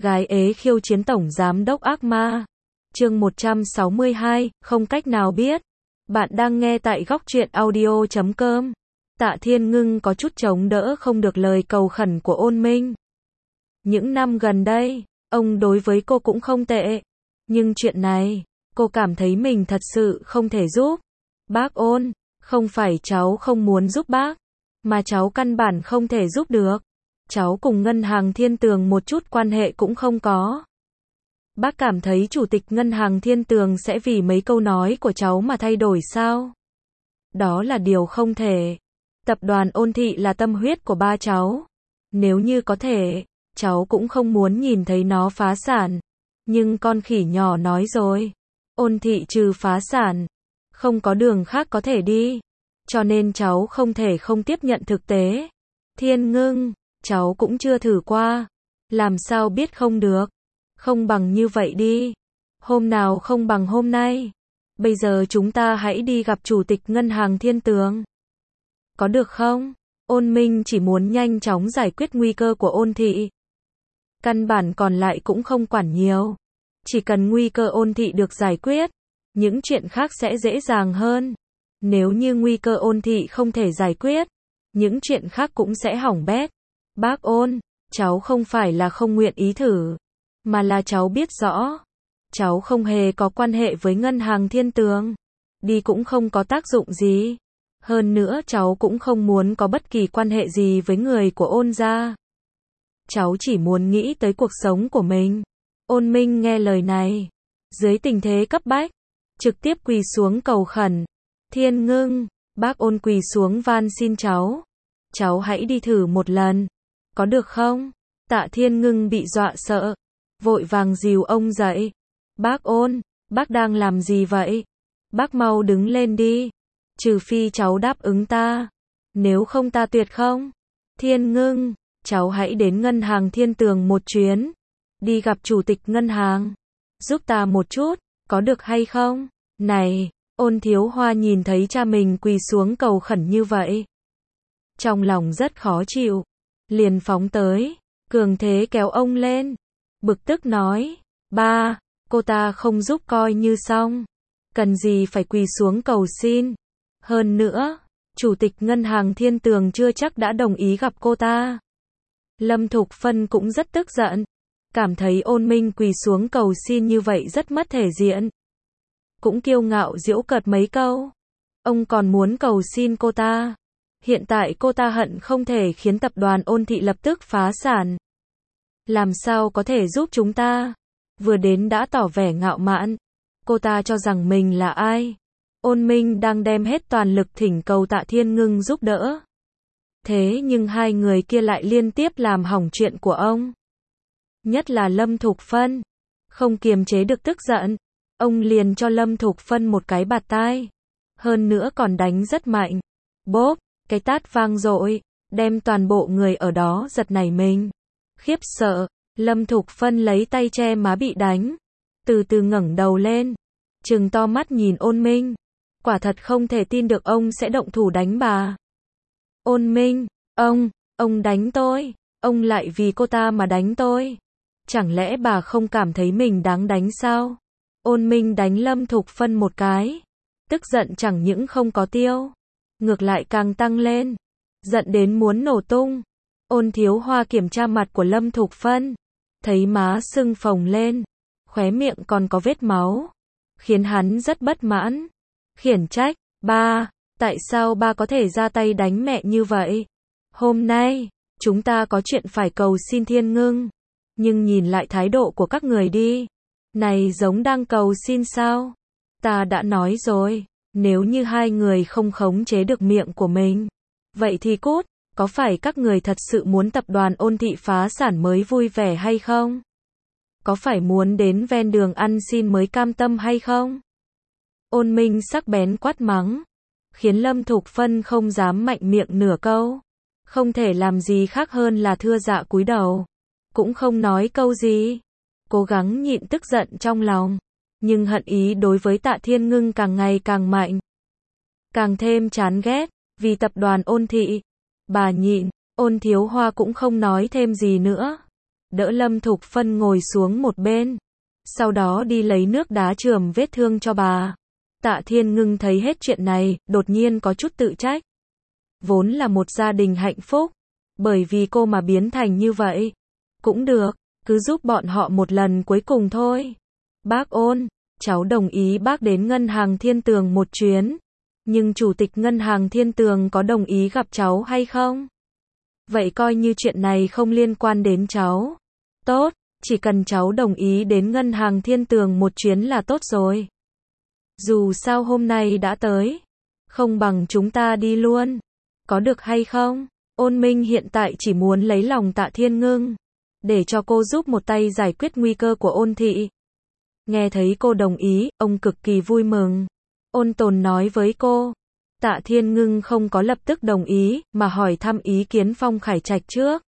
Gái ế khiêu chiến tổng giám đốc ác ma. Chương 162, không cách nào biết. Bạn đang nghe tại góc truyện audio.com. Tạ Thiên Ngưng có chút chống đỡ không được lời cầu khẩn của Ôn Minh. Những năm gần đây, ông đối với cô cũng không tệ. Nhưng chuyện này, cô cảm thấy mình thật sự không thể giúp. Bác Ôn, không phải cháu không muốn giúp bác, mà cháu căn bản không thể giúp được. Cháu cùng ngân hàng Thiên Tường một chút quan hệ cũng không có. Bác cảm thấy chủ tịch ngân hàng Thiên Tường sẽ vì mấy câu nói của cháu mà thay đổi sao? Đó là điều không thể. Tập đoàn Ôn Thị là tâm huyết của ba cháu. Nếu như có thể, cháu cũng không muốn nhìn thấy nó phá sản. Nhưng con khỉ nhỏ nói rồi. Ôn Thị trừ phá sản, không có đường khác có thể đi. Cho nên cháu không thể không tiếp nhận thực tế. Thiên Ngưng, cháu cũng chưa thử qua. Làm sao biết không được? Không bằng như vậy đi. Hôm nào không bằng hôm nay. Bây giờ chúng ta hãy đi gặp chủ tịch ngân hàng Thiên Tường. Có được không? Ôn Minh chỉ muốn nhanh chóng giải quyết nguy cơ của Ôn Thị. Căn bản còn lại cũng không quản nhiều. Chỉ cần nguy cơ Ôn Thị được giải quyết, những chuyện khác sẽ dễ dàng hơn. Nếu như nguy cơ Ôn Thị không thể giải quyết, những chuyện khác cũng sẽ hỏng bét. Bác Ôn, cháu không phải là không nguyện ý thử, mà là cháu biết rõ. Cháu không hề có quan hệ với ngân hàng Thiên Tường. Đi cũng không có tác dụng gì. Hơn nữa cháu cũng không muốn có bất kỳ quan hệ gì với người của Ôn gia. Cháu chỉ muốn nghĩ tới cuộc sống của mình. Ôn Minh nghe lời này, dưới tình thế cấp bách, trực tiếp quỳ xuống cầu khẩn. Thiên Ngưng, bác Ôn quỳ xuống van xin cháu. Cháu hãy đi thử một lần. Có được không? Tạ Thiên Ngưng bị dọa sợ, vội vàng dìu ông dậy. Bác Ôn, bác đang làm gì vậy? Bác mau đứng lên đi. Trừ phi cháu đáp ứng ta. Nếu không ta tuyệt không? Thiên Ngưng, cháu hãy đến ngân hàng Thiên Tường một chuyến. Đi gặp chủ tịch ngân hàng. Giúp ta một chút, có được hay không? Này, Ôn Thiếu Hoa nhìn thấy cha mình quỳ xuống cầu khẩn như vậy. Trong lòng rất khó chịu. Liền phóng tới, cường thế kéo ông lên. Bực tức nói, ba, cô ta không giúp coi như xong. Cần gì phải quỳ xuống cầu xin. Hơn nữa, chủ tịch ngân hàng Thiên Tường chưa chắc đã đồng ý gặp cô ta. Lâm Thục Phân cũng rất tức giận. Cảm thấy Ôn Minh quỳ xuống cầu xin như vậy rất mất thể diện. Cũng kiêu ngạo giễu cợt mấy câu. Ông còn muốn cầu xin cô ta. Hiện tại cô ta hận không thể khiến tập đoàn Ôn Thị lập tức phá sản. Làm sao có thể giúp chúng ta? Vừa đến đã tỏ vẻ ngạo mạn. Cô ta cho rằng mình là ai? Ôn Minh đang đem hết toàn lực thỉnh cầu Tạ Thiên Ngưng giúp đỡ. Thế nhưng hai người kia lại liên tiếp làm hỏng chuyện của ông. Nhất là Lâm Thục Phân. Không kiềm chế được tức giận. Ông liền cho Lâm Thục Phân một cái bạt tai. Hơn nữa còn đánh rất mạnh. Bốp, cái tát vang dội, đem toàn bộ người ở đó giật nảy mình. Khiếp sợ, Lâm Thục Phân lấy tay che má bị đánh. Từ từ ngẩng đầu lên. Trừng to mắt nhìn Ôn Minh. Quả thật không thể tin được ông sẽ động thủ đánh bà. Ôn Minh, ông đánh tôi. Ông lại vì cô ta mà đánh tôi. Chẳng lẽ bà không cảm thấy mình đáng đánh sao? Ôn Minh đánh Lâm Thục Phân một cái. Tức giận chẳng những không có tiêu, ngược lại càng tăng lên. Giận đến muốn nổ tung. Ôn Thiếu Hoa kiểm tra mặt của Lâm Thục Phân. Thấy má sưng phồng lên. Khóe miệng còn có vết máu. Khiến hắn rất bất mãn. Khiển trách, ba, tại sao ba có thể ra tay đánh mẹ như vậy? Hôm nay, chúng ta có chuyện phải cầu xin Thiên Ngưng. Nhưng nhìn lại thái độ của các người đi. Này giống đang cầu xin sao? Ta đã nói rồi, nếu như hai người không khống chế được miệng của mình. Vậy thì cút, có phải các người thật sự muốn tập đoàn Ôn Thị phá sản mới vui vẻ hay không? Có phải muốn đến ven đường ăn xin mới cam tâm hay không? Ôn Minh sắc bén quát mắng, khiến Lâm Thục Phân không dám mạnh miệng nửa câu. Không thể làm gì khác hơn là thưa dạ cúi đầu. Cũng không nói câu gì. Cố gắng nhịn tức giận trong lòng. Nhưng hận ý đối với Tạ Thiên Ngưng càng ngày càng mạnh. Càng thêm chán ghét, vì tập đoàn Ôn Thị. Bà nhịn, Ôn Thiếu Hoa cũng không nói thêm gì nữa. đỡ Lâm Thục Phân ngồi xuống một bên. Sau đó đi lấy nước đá chườm vết thương cho bà. Tạ Thiên Ngưng thấy hết chuyện này, đột nhiên có chút tự trách. Vốn là một gia đình hạnh phúc, bởi vì cô mà biến thành như vậy. Cũng được, cứ giúp bọn họ một lần cuối cùng thôi. Bác Ôn, cháu đồng ý bác đến ngân hàng Thiên Tường một chuyến. Nhưng chủ tịch ngân hàng Thiên Tường có đồng ý gặp cháu hay không? Vậy coi như chuyện này không liên quan đến cháu. Tốt, chỉ cần cháu đồng ý đến ngân hàng Thiên Tường một chuyến là tốt rồi. Dù sao hôm nay đã tới, không bằng chúng ta đi luôn. Có được hay không? Ôn Minh hiện tại chỉ muốn lấy lòng Tạ Thiên Ngưng, để cho cô giúp một tay giải quyết nguy cơ của Ôn thị. Nghe thấy cô đồng ý, ông cực kỳ vui mừng. Ôn Tồn nói với cô. Tạ Thiên Ngưng không có lập tức đồng ý, mà hỏi thăm ý kiến Phong Khải Trạch trước.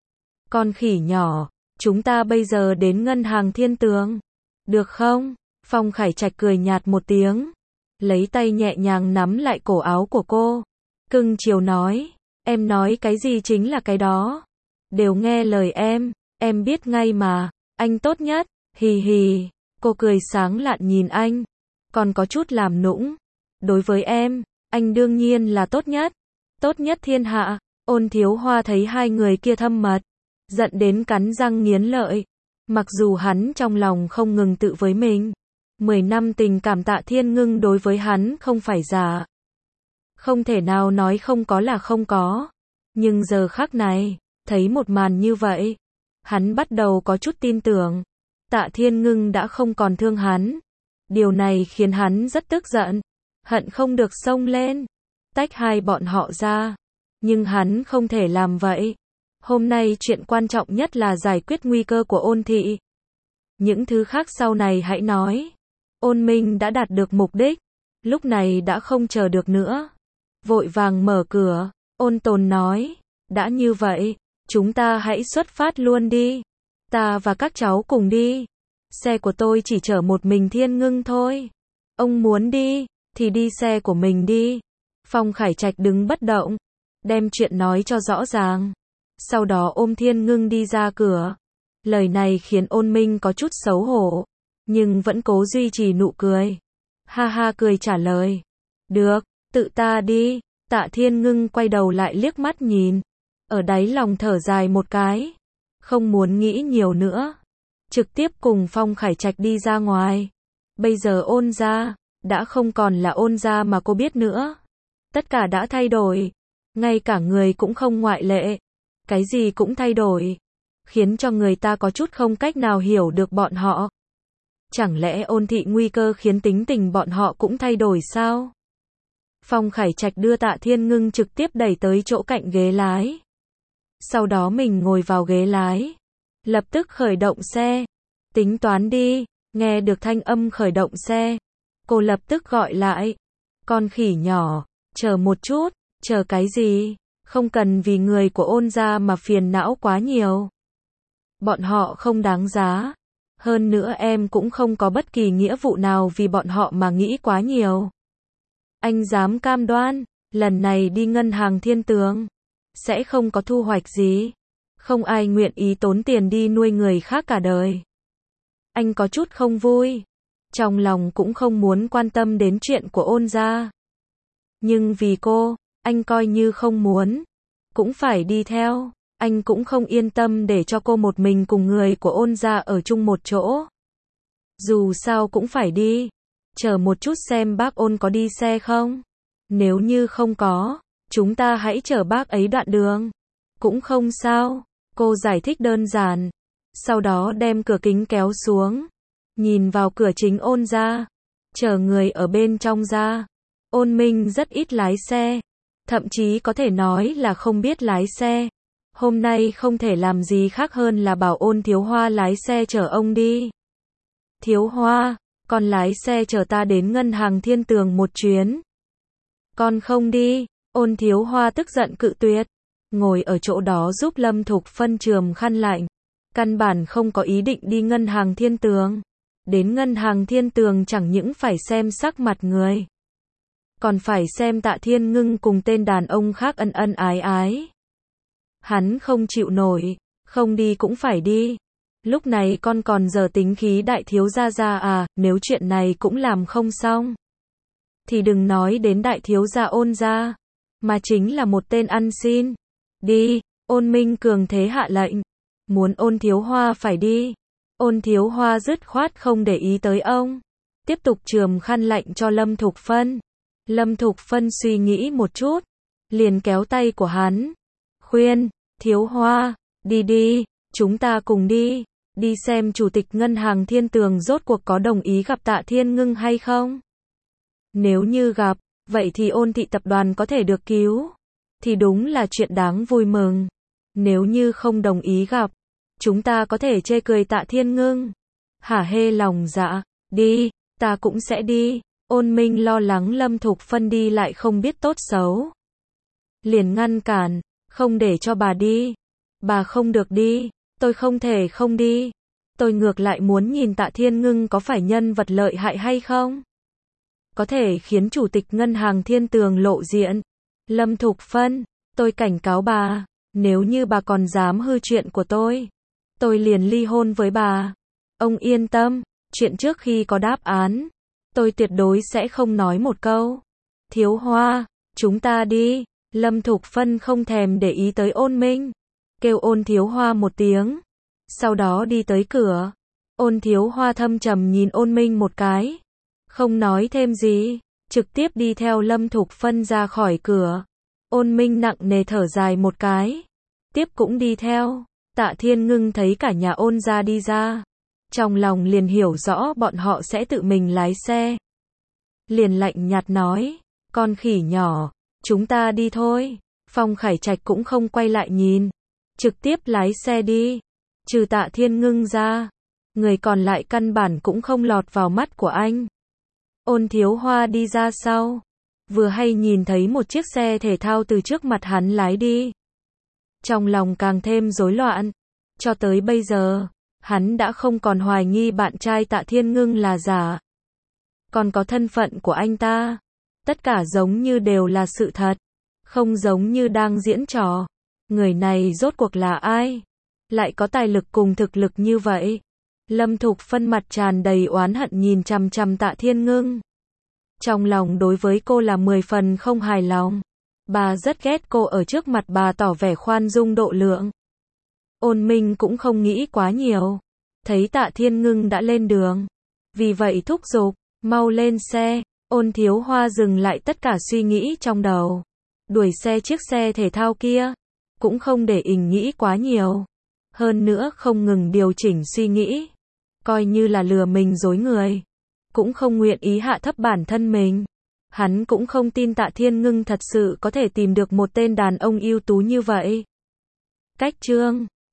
Con khỉ nhỏ, chúng ta bây giờ đến ngân hàng Thiên Tường. Được không? Phong Khải Trạch cười nhạt một tiếng, lấy tay nhẹ nhàng nắm lại cổ áo của cô. Cưng chiều nói, em nói cái gì chính là cái đó. Đều nghe lời em biết ngay mà, anh tốt nhất, hì hì. Cô cười sáng lạn nhìn anh, còn có chút làm nũng. Đối với em, anh đương nhiên là tốt nhất thiên hạ. Ôn Thiếu Hoa thấy hai người kia thâm mật, giận đến cắn răng nghiến lợi. Mặc dù hắn trong lòng không ngừng tự với mình, 10 năm tình cảm Tạ Thiên Ngưng đối với hắn không phải giả. Không thể nào nói không có là không có. Nhưng giờ khắc này, thấy một màn như vậy, hắn bắt đầu có chút tin tưởng. Tạ Thiên Ngưng đã không còn thương hắn. Điều này khiến hắn rất tức giận, hận không được xông lên, tách hai bọn họ ra. Nhưng hắn không thể làm vậy. Hôm nay chuyện quan trọng nhất là giải quyết nguy cơ của Ôn thị. Những thứ khác sau này hãy nói. Ôn Minh đã đạt được mục đích, lúc này đã không chờ được nữa. Vội vàng mở cửa, Ôn Tồn nói, đã như vậy, chúng ta hãy xuất phát luôn đi. Ta và các cháu cùng đi. Xe của tôi chỉ chở một mình Thiên Ngưng thôi. Ông muốn đi, thì đi xe của mình đi. Phong Khải Trạch đứng bất động, đem chuyện nói cho rõ ràng. Sau đó ôm Thiên Ngưng đi ra cửa. Lời này khiến Ôn Minh có chút xấu hổ, nhưng vẫn cố duy trì nụ cười. Ha ha cười trả lời. Được, tự ta đi. Tạ Thiên Ngưng quay đầu lại liếc mắt nhìn, ở đáy lòng thở dài một cái, không muốn nghĩ nhiều nữa, trực tiếp cùng Phong Khải Trạch đi ra ngoài. Bây giờ Ôn gia đã không còn là Ôn gia mà cô biết nữa. Tất cả đã thay đổi, ngay cả người cũng không ngoại lệ. Cái gì cũng thay đổi, khiến cho người ta có chút không cách nào hiểu được bọn họ. Chẳng lẽ Ôn thị nguy cơ khiến tính tình bọn họ cũng thay đổi sao? Phong Khải Trạch đưa Tạ Thiên Ngưng trực tiếp đẩy tới chỗ cạnh ghế lái. Sau đó mình ngồi vào ghế lái, lập tức khởi động xe. Tính toán đi. Nghe được thanh âm khởi động xe, cô lập tức gọi lại. Con khỉ nhỏ, chờ một chút. Chờ cái gì? Không cần vì người của Ôn gia mà phiền não quá nhiều. Bọn họ không đáng giá. Hơn nữa em cũng không có bất kỳ nghĩa vụ nào vì bọn họ mà nghĩ quá nhiều. Anh dám cam đoan, lần này đi ngân hàng Thiên Tường, sẽ không có thu hoạch gì. Không ai nguyện ý tốn tiền đi nuôi người khác cả đời. Anh có chút không vui. Trong lòng cũng không muốn quan tâm đến chuyện của Ôn gia. Nhưng vì cô, anh coi như không muốn, cũng phải đi theo. Anh cũng không yên tâm để cho cô một mình cùng người của Ôn gia ở chung một chỗ. Dù sao cũng phải đi. Chờ một chút xem bác Ôn có đi xe không? Nếu như không có, chúng ta hãy chở bác ấy đoạn đường. Cũng không sao. Cô giải thích đơn giản. Sau đó đem cửa kính kéo xuống, nhìn vào cửa chính Ôn gia, chở người ở bên trong ra. Ôn Minh rất ít lái xe, thậm chí có thể nói là không biết lái xe. Hôm nay không thể làm gì khác hơn là bảo Ôn Thiếu Hoa lái xe chở ông đi. Thiếu Hoa, con lái xe chở ta đến ngân hàng Thiên Tường một chuyến. Con không đi. Ôn Thiếu Hoa tức giận cự tuyệt, ngồi ở chỗ đó giúp Lâm Thục Phân chườm khăn lạnh. Căn bản không có ý định đi ngân hàng Thiên Tường. Đến ngân hàng Thiên Tường chẳng những phải xem sắc mặt người, còn phải xem Tạ Thiên Ngưng cùng tên đàn ông khác ân ân ái ái. Hắn không chịu nổi, không đi cũng phải đi. Lúc này con còn dở tính khí đại thiếu gia ra à, nếu chuyện này cũng làm không xong. Thì đừng nói đến đại thiếu gia Ôn gia, mà chính là một tên ăn xin. Đi, Ôn Minh cường thế hạ lệnh. Muốn Ôn Thiếu Hoa phải đi. Ôn Thiếu Hoa dứt khoát không để ý tới ông. Tiếp tục chườm khăn lạnh cho Lâm Thục Phân. Lâm Thục Phân suy nghĩ một chút, liền kéo tay của hắn. Khuyên, Thiếu Hoa, đi đi, chúng ta cùng đi. Đi xem chủ tịch ngân hàng Thiên Tường rốt cuộc có đồng ý gặp Tạ Thiên Ngưng hay không. Nếu như gặp, vậy thì Ôn thị tập đoàn có thể được cứu. Thì đúng là chuyện đáng vui mừng. Nếu như không đồng ý gặp, chúng ta có thể chê cười Tạ Thiên Ngưng. Hả hê lòng dạ, đi, ta cũng sẽ đi. Ôn Minh lo lắng Lâm Thục Phân đi lại không biết tốt xấu. Liền ngăn cản, không để cho bà đi. Bà không được đi, tôi không thể không đi. Tôi ngược lại muốn nhìn Tạ Thiên Ngưng có phải nhân vật lợi hại hay không. Có thể khiến chủ tịch ngân hàng Thiên Tường lộ diện. Lâm Thục Phân, tôi cảnh cáo bà, nếu như bà còn dám hư chuyện của tôi liền ly hôn với bà. Ông yên tâm, chuyện trước khi có đáp án, tôi tuyệt đối sẽ không nói một câu. Thiếu Hoa, chúng ta đi. Lâm Thục Phân không thèm để ý tới Ôn Minh, kêu Ôn Thiếu Hoa một tiếng, sau đó đi tới cửa. Ôn Thiếu Hoa thâm trầm nhìn Ôn Minh một cái, không nói thêm gì, trực tiếp đi theo Lâm Thục Phân ra khỏi cửa. Ôn Minh nặng nề thở dài một cái, tiếp cũng đi theo. Tạ Thiên Ngưng thấy cả nhà Ôn gia đi ra, trong lòng liền hiểu rõ bọn họ sẽ tự mình lái xe. Liền lạnh nhạt nói, con khỉ nhỏ, chúng ta đi thôi. Phong Khải Trạch cũng không quay lại nhìn, trực tiếp lái xe đi. Trừ Tạ Thiên Ngưng ra, người còn lại căn bản cũng không lọt vào mắt của anh. Ôn Thiếu Hoa đi ra sau, vừa hay nhìn thấy một chiếc xe thể thao từ trước mặt hắn lái đi. Trong lòng càng thêm rối loạn. Cho tới bây giờ, hắn đã không còn hoài nghi bạn trai Tạ Thiên Ngưng là giả. Còn có thân phận của anh ta. Tất cả giống như đều là sự thật. Không giống như đang diễn trò. Người này rốt cuộc là ai? Lại có tài lực cùng thực lực như vậy? Lâm Thục Phân mặt tràn đầy oán hận nhìn chằm chằm Tạ Thiên Ngưng. Trong lòng đối với cô là 10 phần không hài lòng. Bà rất ghét cô ở trước mặt bà tỏ vẻ khoan dung độ lượng. Ôn Minh cũng không nghĩ quá nhiều. Thấy Tạ Thiên Ngưng đã lên đường, vì vậy thúc giục, mau lên xe. Ôn Thiếu Hoa dừng lại tất cả suy nghĩ trong đầu. Đuổi xe chiếc xe thể thao kia. Cũng không để ý nghĩ quá nhiều. Hơn nữa không ngừng điều chỉnh suy nghĩ. Coi như là lừa mình dối người. Cũng không nguyện ý hạ thấp bản thân mình. Hắn cũng không tin Tạ Thiên Ngưng thật sự có thể tìm được một tên đàn ông ưu tú như vậy. Cách chương